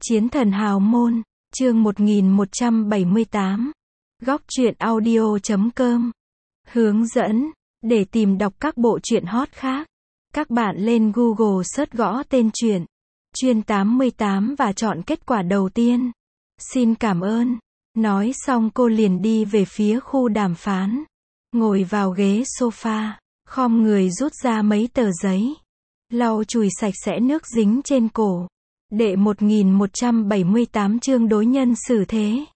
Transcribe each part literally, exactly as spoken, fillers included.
Chiến thần hào môn, chương một nghìn một trăm bảy mươi tám. Góc truyện audio chấm com. Hướng dẫn, để tìm đọc các bộ truyện hot khác. Các bạn lên Google search gõ tên truyện Chuyên tám mươi tám và chọn kết quả đầu tiên. Xin cảm ơn. Nói xong cô liền đi về phía khu đàm phán. Ngồi vào ghế sofa, khom người rút ra mấy tờ giấy. Lau chùi sạch sẽ nước dính trên cổ. Đệ một nghìn một trăm bảy mươi tám chương đối nhân xử thế.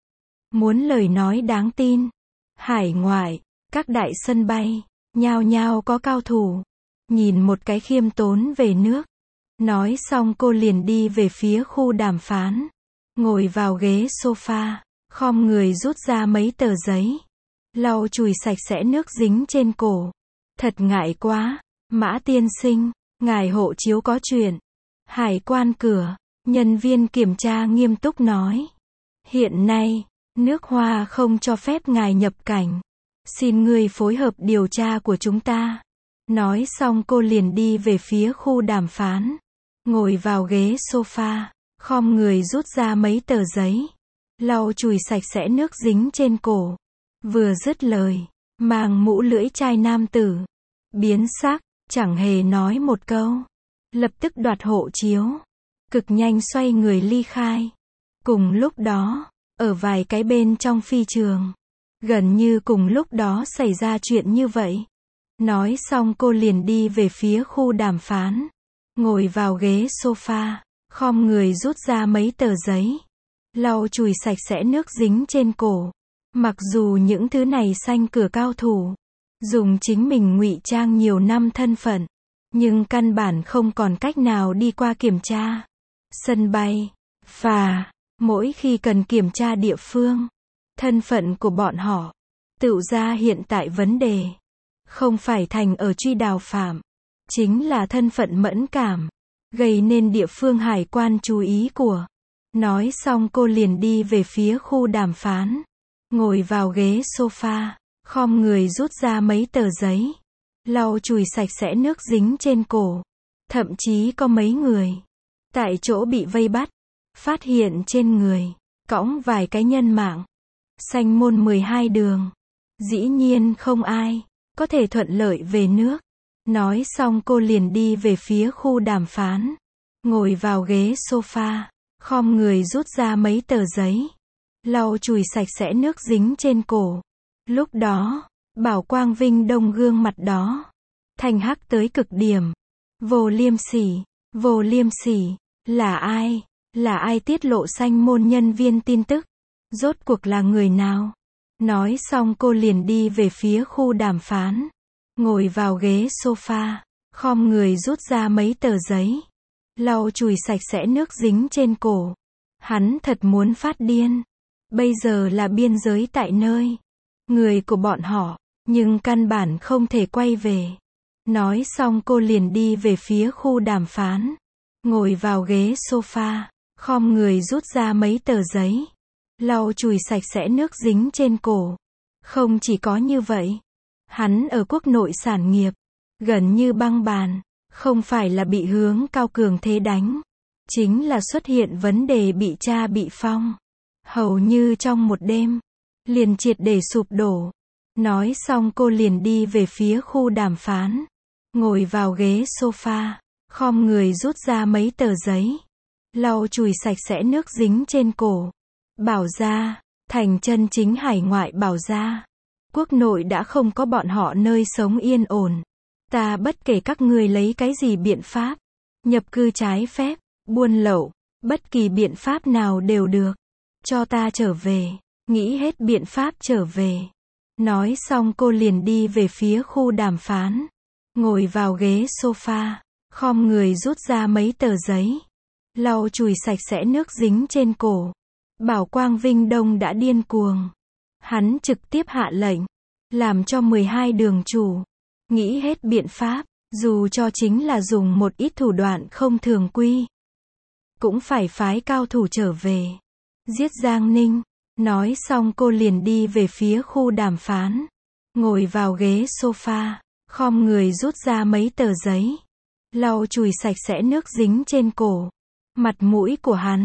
Muốn lời nói đáng tin. Hải ngoại, các đại sân bay, nhao nhao có cao thủ. Nhìn một cái khiêm tốn về nước. Nói xong cô liền đi về phía khu đàm phán. Ngồi vào ghế sofa, khom người rút ra mấy tờ giấy. Lau chùi sạch sẽ nước dính trên cổ. Thật ngại quá, Mã tiên sinh, ngài hộ chiếu có chuyện. Hải quan cửa, nhân viên kiểm tra nghiêm túc nói. Hiện nay, nước Hoa không cho phép ngài nhập cảnh. Xin ngươi phối hợp điều tra của chúng ta. Nói xong cô liền đi về phía khu đàm phán. Ngồi vào ghế sofa, khom người rút ra mấy tờ giấy. Lau chùi sạch sẽ nước dính trên cổ. Vừa dứt lời, mang mũ lưỡi chai nam tử. Biến sắc, chẳng hề nói một câu. Lập tức đoạt hộ chiếu. Cực nhanh xoay người ly khai. Cùng lúc đó, ở vài cái bên trong phi trường. Gần như cùng lúc đó xảy ra chuyện như vậy. Nói xong cô liền đi về phía khu đàm phán. Ngồi vào ghế sofa, khom người rút ra mấy tờ giấy. Lau chùi sạch sẽ nước dính trên cổ. Mặc dù những thứ này xanh cửa cao thủ. Dùng chính mình ngụy trang nhiều năm thân phận. Nhưng căn bản không còn cách nào đi qua kiểm tra. Sân bay, phà, mỗi khi cần kiểm tra địa phương. Thân phận của bọn họ. Tự ra hiện tại vấn đề. Không phải thành ở truy đào phạm. Chính là thân phận mẫn cảm. Gây nên địa phương hải quan chú ý của. Nói xong cô liền đi về phía khu đàm phán. Ngồi vào ghế sofa, khom người rút ra mấy tờ giấy. Lau chùi sạch sẽ nước dính trên cổ. Thậm chí có mấy người. Tại chỗ bị vây bắt. Phát hiện trên người. Cõng vài cái nhân mạng. Sanh môn mười hai đường. Dĩ nhiên không ai. Có thể thuận lợi về nước. Nói xong cô liền đi về phía khu đàm phán. Ngồi vào ghế sofa. Khom người rút ra mấy tờ giấy. Lau chùi sạch sẽ nước dính trên cổ. Lúc đó, Bảo Quang Vinh Đông gương mặt đó. Thanh hắc tới cực điểm. Vô liêm sỉ, vô liêm sỉ. Là ai? Là ai tiết lộ sanh môn nhân viên tin tức? Rốt cuộc là người nào? Nói xong cô liền đi về phía khu đàm phán. Ngồi vào ghế sofa. Khom người rút ra mấy tờ giấy. Lau chùi sạch sẽ nước dính trên cổ. Hắn thật muốn phát điên. Bây giờ là biên giới tại nơi. Người của bọn họ. Nhưng căn bản không thể quay về. Nói xong cô liền đi về phía khu đàm phán. Ngồi vào ghế sofa. Khom người rút ra mấy tờ giấy. Lau chùi sạch sẽ nước dính trên cổ. Không chỉ có như vậy. Hắn ở quốc nội sản nghiệp. Gần như băng bàn. Không phải là bị hướng cao cường thế đánh. Chính là xuất hiện vấn đề bị cha bị phong. Hầu như trong một đêm. Liền triệt để sụp đổ. Nói xong cô liền đi về phía khu đàm phán. Ngồi vào ghế sofa. Khom người rút ra mấy tờ giấy. Lau chùi sạch sẽ nước dính trên cổ. Bảo gia, thành chân chính hải ngoại bảo gia. Quốc nội đã không có bọn họ nơi sống yên ổn. Ta bất kể các ngươi lấy cái gì biện pháp. Nhập cư trái phép, buôn lậu, bất kỳ biện pháp nào đều được. Cho ta trở về. Nghĩ hết biện pháp trở về. Nói xong cô liền đi về phía khu đàm phán. Ngồi vào ghế sofa. Khom người rút ra mấy tờ giấy. Lau chùi sạch sẽ nước dính trên cổ. Bảo Quang Vinh Đông đã điên cuồng. Hắn trực tiếp hạ lệnh. Làm cho mười hai đường chủ. Nghĩ hết biện pháp. Dù cho chính là dùng một ít thủ đoạn không thường quy. Cũng phải phái cao thủ trở về. Giết Giang Ninh. Nói xong cô liền đi về phía khu đàm phán. Ngồi vào ghế sofa. Khom người rút ra mấy tờ giấy. Lau chùi sạch sẽ nước dính trên cổ. Mặt mũi của hắn.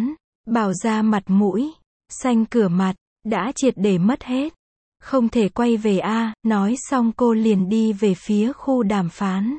Bảo Gia mặt mũi, xanh cửa mặt, đã triệt để mất hết. Không thể quay về a, nói xong cô liền đi về phía khu đàm phán.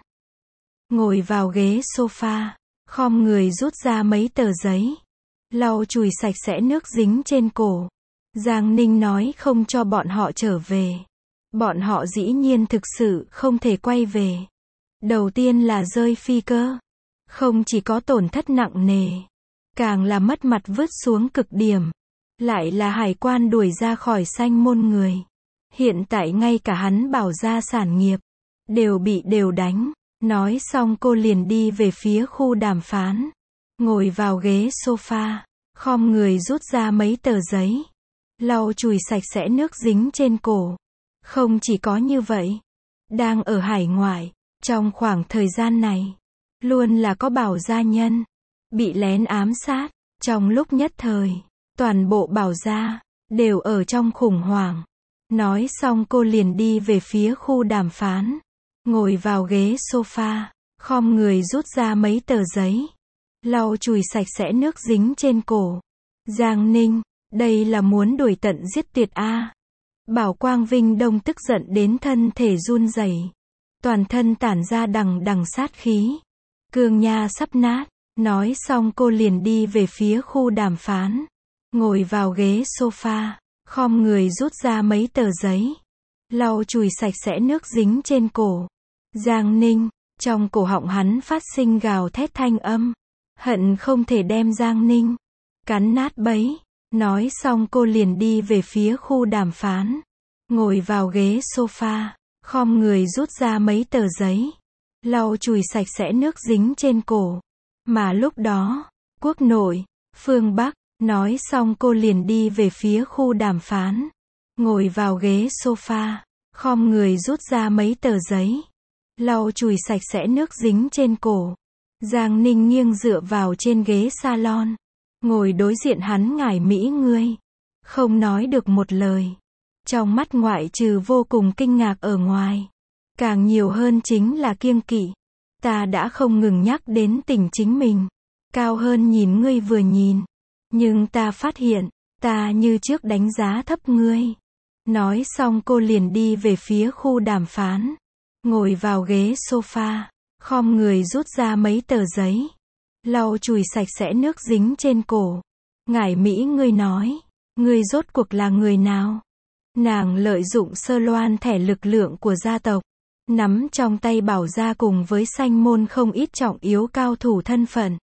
Ngồi vào ghế sofa, khom người rút ra mấy tờ giấy, lau chùi sạch sẽ nước dính trên cổ. Giang Ninh nói không cho bọn họ trở về. Bọn họ dĩ nhiên thực sự không thể quay về. Đầu tiên là rơi phi cơ. Không chỉ có tổn thất nặng nề, càng là mất mặt vứt xuống cực điểm. Lại là hải quan đuổi ra khỏi Sanh Môn người. Hiện tại ngay cả hắn Bảo Gia sản nghiệp đều bị đều đánh. Nói xong cô liền đi về phía khu đàm phán. Ngồi vào ghế sofa, khom người rút ra mấy tờ giấy, lau chùi sạch sẽ nước dính trên cổ. Không chỉ có như vậy, đang ở hải ngoại, trong khoảng thời gian này, luôn là có Bảo Gia nhân bị lén ám sát. Trong lúc nhất thời, toàn bộ Bảo Gia đều ở trong khủng hoảng. Nói xong cô liền đi về phía khu đàm phán. Ngồi vào ghế sofa, khom người rút ra mấy tờ giấy, lau chùi sạch sẽ nước dính trên cổ. Giang Ninh, đây là muốn đuổi tận giết tuyệt a. Bảo Quang Vinh Đông tức giận đến thân thể run rẩy, toàn thân tản ra đằng đằng sát khí. Cương nha sắp nát. Nói xong cô liền đi về phía khu đàm phán. Ngồi vào ghế sofa, khom người rút ra mấy tờ giấy, lau chùi sạch sẽ nước dính trên cổ. Giang Ninh, trong cổ họng hắn phát sinh gào thét thanh âm, hận không thể đem Giang Ninh cắn nát bấy. Nói xong cô liền đi về phía khu đàm phán. Ngồi vào ghế sofa, khom người rút ra mấy tờ giấy, lau chùi sạch sẽ nước dính trên cổ. Mà lúc đó, quốc nội, phương Bắc, nói xong cô liền đi về phía khu đàm phán. Ngồi vào ghế sofa, khom người rút ra mấy tờ giấy, lau chùi sạch sẽ nước dính trên cổ. Giang Ninh nghiêng dựa vào trên ghế salon, ngồi đối diện hắn ngải mỹ ngươi, không nói được một lời. Trong mắt ngoại trừ vô cùng kinh ngạc ở ngoài, càng nhiều hơn chính là kiêng kỵ. Ta đã không ngừng nhắc đến tình chính mình cao hơn nhìn ngươi vừa nhìn, nhưng ta phát hiện, ta như trước đánh giá thấp ngươi. Nói xong cô liền đi về phía khu đàm phán. Ngồi vào ghế sofa, khom người rút ra mấy tờ giấy, lau chùi sạch sẽ nước dính trên cổ. Ngải mỹ ngươi nói, ngươi rốt cuộc là người nào? Nàng lợi dụng sơ loan thẻ lực lượng của gia tộc, nắm trong tay Bảo Gia cùng với Sanh Môn không ít trọng yếu cao thủ thân phận.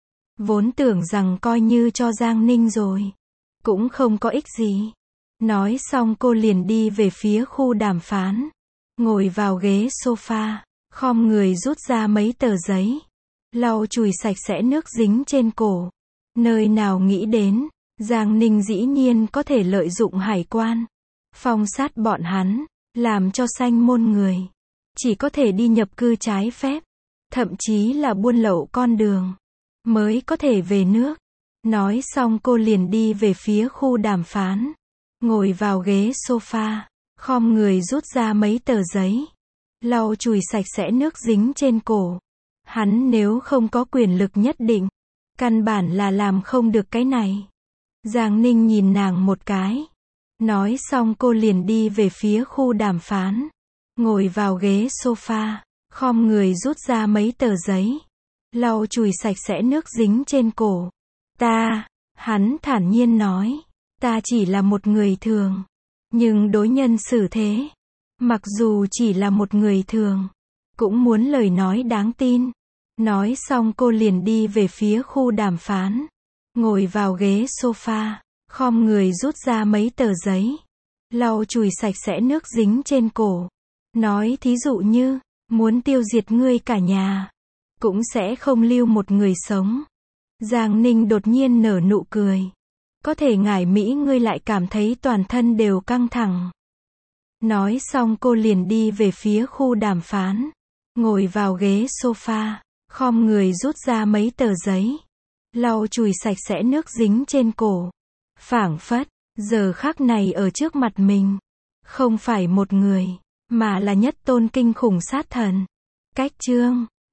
Vốn tưởng rằng coi như cho Giang Ninh rồi, cũng không có ích gì. Nói xong cô liền đi về phía khu đàm phán. Ngồi vào ghế sofa, khom người rút ra mấy tờ giấy, lau chùi sạch sẽ nước dính trên cổ. Nơi nào nghĩ đến, Giang Ninh dĩ nhiên có thể lợi dụng hải quan, phong sát bọn hắn, làm cho Sanh Môn người chỉ có thể đi nhập cư trái phép, thậm chí là buôn lậu con đường, mới có thể về nước. Nói xong cô liền đi về phía khu đàm phán. Ngồi vào ghế sofa, khom người rút ra mấy tờ giấy, lau chùi sạch sẽ nước dính trên cổ. Hắn nếu không có quyền lực nhất định, căn bản là làm không được cái này. Giang Ninh nhìn nàng một cái. Nói xong cô liền đi về phía khu đàm phán. Ngồi vào ghế sofa, khom người rút ra mấy tờ giấy, lau chùi sạch sẽ nước dính trên cổ. Ta, hắn thản nhiên nói, ta chỉ là một người thường, nhưng đối nhân xử thế, mặc dù chỉ là một người thường, cũng muốn lời nói đáng tin. Nói xong cô liền đi về phía khu đàm phán. Ngồi vào ghế sofa, khom người rút ra mấy tờ giấy, lau chùi sạch sẽ nước dính trên cổ. Nói thí dụ như, muốn tiêu diệt ngươi cả nhà, cũng sẽ không lưu một người sống. Giang Ninh đột nhiên nở nụ cười. Có thể ngải mỹ ngươi lại cảm thấy toàn thân đều căng thẳng. Nói xong cô liền đi về phía khu đàm phán. Ngồi vào ghế sofa, khom người rút ra mấy tờ giấy, lau chùi sạch sẽ nước dính trên cổ. Phảng phất, giờ khắc này ở trước mặt mình, không phải một người, mà là nhất tôn kinh khủng sát thần. Cách chương